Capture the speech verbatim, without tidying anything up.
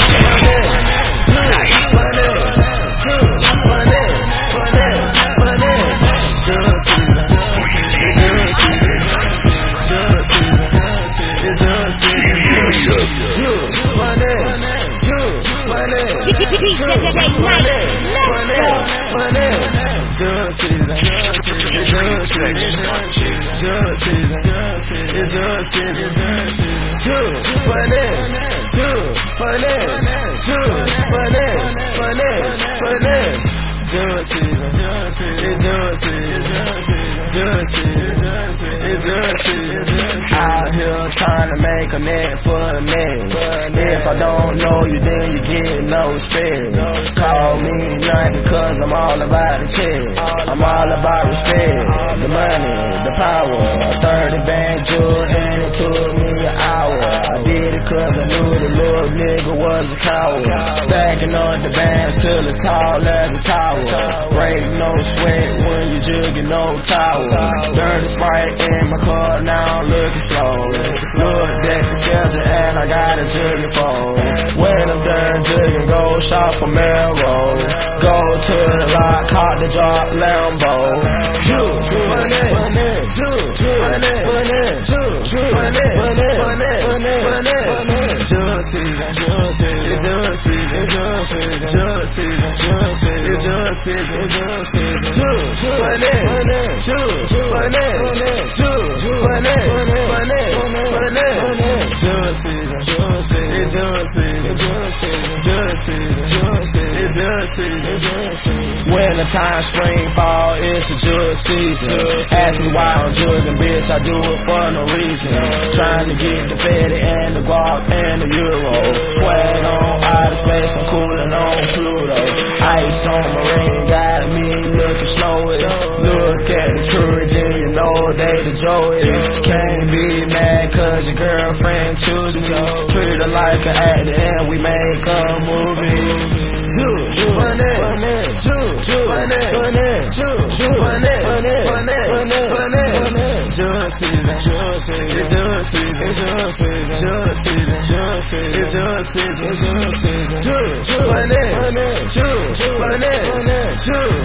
Out here trying to make a net for a net. If I don't know you, then you get no respect. Call me nothing, cause I'm all about the check. I'm all about respect, the money, the power. A thirty band jewel and it took me an hour. I did it cause I knew the little nigga was a coward. Stacking on the bands till it's tall as a tower. Break no sweat when you jugging no tower. Dirty Sprite in my car, now I'm looking slow. Looked at the schedule and I got a jugging phone. When I'm done jugging, go shop for Melrose. Go to the lot, caught the drop Lambo. Juke, money, juke, money, juke, money, money, Jug season, jug season, jug season, jug season, jug season, jug season, jug season, jug season, juke, money, juke, money, juke, money, money, money, jug season, jug season, jug season, jug season, jug season, jug season, jug season, jug season. When the time spring fall, it's a jug season. Ask me why I'm jugging, bitch, I do it for no reason. Trying to get the Fetty and the guap and the Euro. Swag on outer space, I'm cooling on Pluto. Ice on my ring, got me looking slow. Look at the Trojan, you know they the Joey. Can't be mad cause your girlfriend chooses you. Treat her like an actor and we make a movie. Juke, money, juke, money, juke, money, money, money, jug season, jug season, jug season, jug season, jug season, jug season, jug season, jug season, juke, money, juke, money, juke.